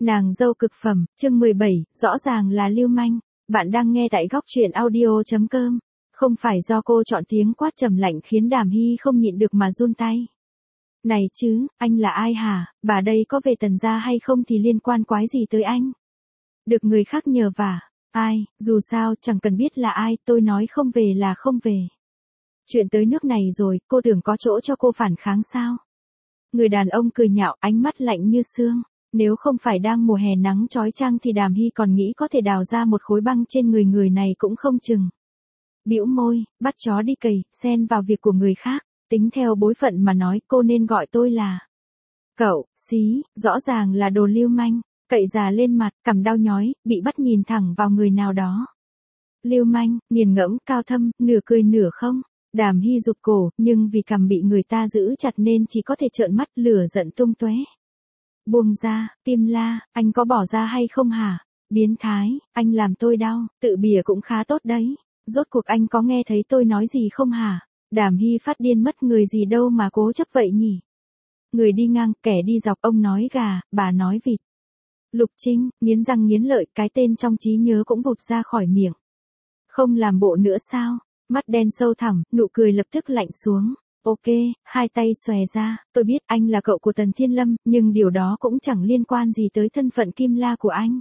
Nàng dâu cực phẩm, chương 17, rõ ràng là lưu manh. Bạn đang nghe tại góc truyện audio.com. Không phải do cô chọn tiếng quát trầm lạnh khiến Đàm Hy không nhịn được mà run tay. Này chứ, anh là ai hả, bà đây có về Tần gia hay không thì liên quan quái gì tới anh? Được người khác nhờ vả, ai, dù sao chẳng cần biết là ai, tôi nói không về là không về. Chuyện tới nước này rồi, cô tưởng có chỗ cho cô phản kháng sao? Người đàn ông cười nhạo, ánh mắt lạnh như xương. Nếu không phải đang mùa hè nắng chói chang thì Đàm Hy còn nghĩ có thể đào ra một khối băng trên người này cũng không chừng. Bĩu môi, bắt chó đi cầy, xen vào việc của người khác, tính theo bối phận mà nói cô nên gọi tôi là cậu, xí, rõ ràng là đồ lưu manh, cậy già lên mặt, cằm đau nhói, bị bắt nhìn thẳng vào người nào đó. Lưu manh, nghiền ngẫm, cao thâm, nửa cười nửa không. Đàm Hy rụt cổ, nhưng vì cằm bị người ta giữ chặt nên chỉ có thể trợn mắt, lửa giận tung tóe. Buông ra, Tim la, anh có bỏ ra hay không hả? Biến thái, anh làm tôi đau, tự bỉa cũng khá tốt đấy. Rốt cuộc anh có nghe thấy tôi nói gì không hả? Đàm Hy phát điên mất người gì đâu mà cố chấp vậy nhỉ? Người đi ngang, kẻ đi dọc, ông nói gà, bà nói vịt. Lục Trinh, nghiến răng nghiến lợi, cái tên trong trí nhớ cũng vụt ra khỏi miệng. Không làm bộ nữa sao? Mắt đen sâu thẳm, nụ cười lập tức lạnh xuống. Ok, hai tay xòe ra, tôi biết anh là cậu của Tần Thiên Lâm, nhưng điều đó cũng chẳng liên quan gì tới thân phận Kim La của anh.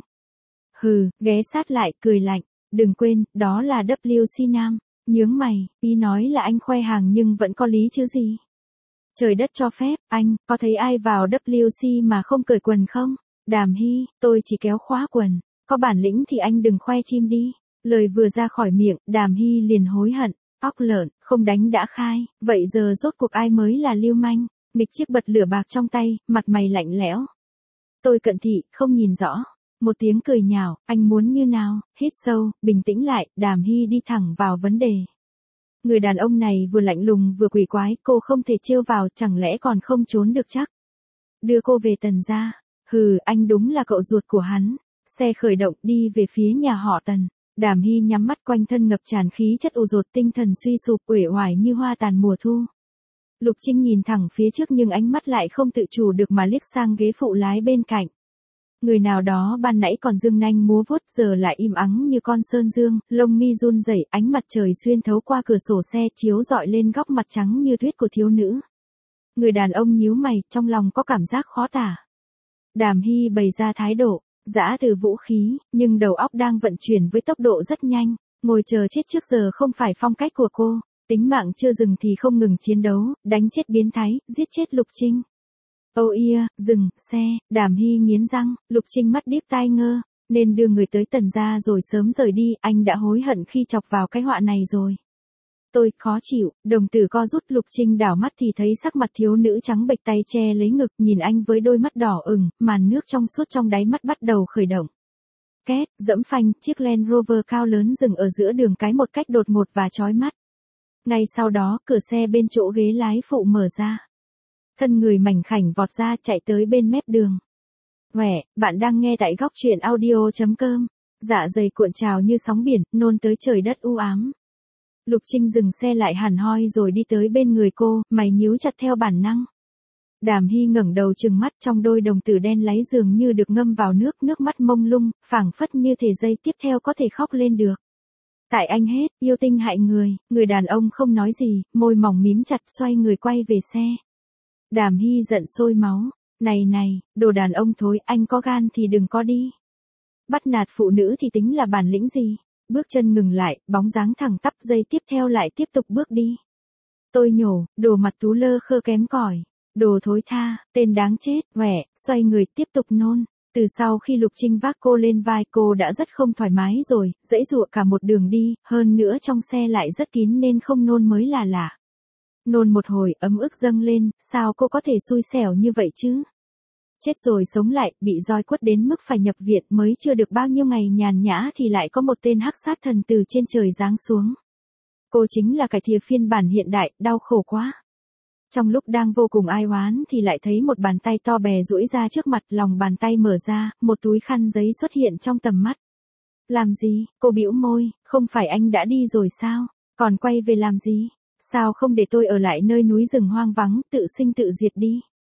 Hừ, ghé sát lại, cười lạnh. Đừng quên, đó là WC Nam. Nhướng mày, ý nói là anh khoe hàng nhưng vẫn có lý chứ gì. Trời đất cho phép, anh, có thấy ai vào WC mà không cởi quần không? Đàm Hy, tôi chỉ kéo khóa quần. Có bản lĩnh thì anh đừng khoe chim đi. Lời vừa ra khỏi miệng, Đàm Hy liền hối hận. Óc lợn, không đánh đã khai, vậy giờ rốt cuộc ai mới là lưu manh? Nghịch chiếc bật lửa bạc trong tay, mặt mày lạnh lẽo. Tôi cận thị, không nhìn rõ. Một tiếng cười nhạo, anh muốn như nào? Hít sâu, bình tĩnh lại, Đàm Hy đi thẳng vào vấn đề. Người đàn ông này vừa lạnh lùng vừa quỷ quái, cô không thể trêu vào, chẳng lẽ còn không trốn được chắc? Đưa cô về Tần gia. Hừ, anh đúng là cậu ruột của hắn. Xe khởi động đi về phía nhà họ Tần. Đàm Hy nhắm mắt, quanh thân ngập tràn khí chất ù dột, tinh thần suy sụp, uể oải như hoa tàn mùa thu. Lục Trinh nhìn thẳng phía trước nhưng ánh mắt lại không tự chủ được mà liếc sang ghế phụ lái bên cạnh. Người nào đó ban nãy còn dương nanh múa vuốt giờ lại im ắng như con sơn dương, lông mi run rẩy, ánh mặt trời xuyên thấu qua cửa sổ xe chiếu rọi lên góc mặt trắng như tuyết của thiếu nữ. Người đàn ông nhíu mày, trong lòng có cảm giác khó tả. Đàm Hy bày ra thái độ giã từ vũ khí, nhưng đầu óc đang vận chuyển với tốc độ rất nhanh, ngồi chờ chết trước giờ không phải phong cách của cô, tính mạng chưa dừng thì không ngừng chiến đấu, đánh chết biến thái, giết chết Lục Trinh. Dừng, xe, Đàm Hy nghiến răng, Lục Trinh mắt điếc tai ngơ, nên đưa người tới Tần gia rồi sớm rời đi, anh đã hối hận khi chọc vào cái họa này rồi. Tôi, khó chịu, đồng tử co rút, Lục Trinh đảo mắt thì thấy sắc mặt thiếu nữ trắng bệch, tay che lấy ngực, nhìn anh với đôi mắt đỏ ửng, màn nước trong suốt trong đáy mắt bắt đầu khởi động. Két, dẫm phanh, chiếc Land Rover cao lớn dừng ở giữa đường cái một cách đột ngột và chói mắt. Ngay sau đó, cửa xe bên chỗ ghế lái phụ mở ra. Thân người mảnh khảnh vọt ra, chạy tới bên mép đường. Bạn đang nghe tại góc truyện audio.com. Dạ dày cuộn trào như sóng biển, nôn tới trời đất u ám. Lục Trinh dừng xe lại hẳn hoi rồi đi tới bên người cô, mày nhíu chặt theo bản năng. Đàm Hy ngẩng đầu trừng mắt, trong đôi đồng tử đen láy dường như được ngâm vào nước mắt mông lung, phảng phất như thể giây tiếp theo có thể khóc lên được. Tại anh hết, yêu tinh hại người đàn ông không nói gì, môi mỏng mím chặt, xoay người quay về xe. Đàm Hy giận sôi máu, này, đồ đàn ông thối, anh có gan thì đừng có đi. Bắt nạt phụ nữ thì tính là bản lĩnh gì? Bước chân ngừng lại, bóng dáng thẳng tắp, giây tiếp theo lại tiếp tục bước đi. Tôi nhổ, đồ mặt tú lơ khơ kém cỏi, đồ thối tha, tên đáng chết, xoay người tiếp tục nôn. Từ sau khi Lục Trinh vác cô lên vai, cô đã rất không thoải mái rồi, giãy giụa cả một đường đi, hơn nữa trong xe lại rất kín nên không nôn mới là lạ. Nôn một hồi, ấm ức dâng lên, sao cô có thể xui xẻo như vậy chứ? Chết rồi sống lại, bị roi quất đến mức phải nhập viện, mới chưa được bao nhiêu ngày nhàn nhã thì lại có một tên hắc sát thần từ trên trời giáng xuống. Cô chính là cải thìa phiên bản hiện đại, đau khổ quá. Trong lúc đang vô cùng ai oán thì lại thấy một bàn tay to bè duỗi ra trước mặt, lòng bàn tay mở ra, một túi khăn giấy xuất hiện trong tầm mắt. Làm gì? Cô bĩu môi, không phải anh đã đi rồi sao? Còn quay về làm gì? Sao không để tôi ở lại nơi núi rừng hoang vắng, tự sinh tự diệt đi?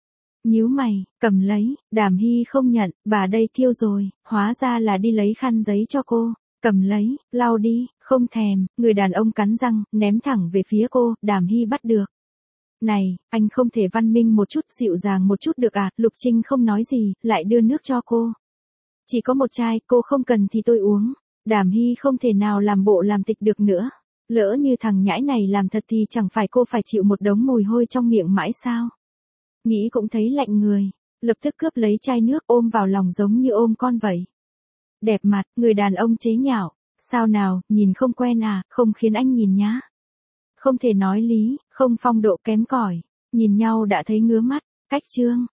Nhíu mày, cầm lấy, Đàm Hy không nhận, bà đây tiêu rồi, hóa ra là đi lấy khăn giấy cho cô. Cầm lấy, lau đi, không thèm, người đàn ông cắn răng, ném thẳng về phía cô, Đàm Hy bắt được. Này, anh không thể văn minh một chút, dịu dàng một chút được à, Lục Trinh không nói gì, lại đưa nước cho cô. Chỉ có một chai, cô không cần thì tôi uống. Đàm Hy không thể nào làm bộ làm tịch được nữa. Lỡ như thằng nhãi này làm thật thì chẳng phải cô phải chịu một đống mùi hôi trong miệng mãi sao. Nghĩ cũng thấy lạnh người, lập tức cướp lấy chai nước ôm vào lòng giống như ôm con vậy. Đẹp mặt, người đàn ông chế nhạo. Sao nào, nhìn không quen à, không khiến anh nhìn nhá. Không thể nói lý, không phong độ kém cỏi. Nhìn nhau đã thấy ngứa mắt, cách chương.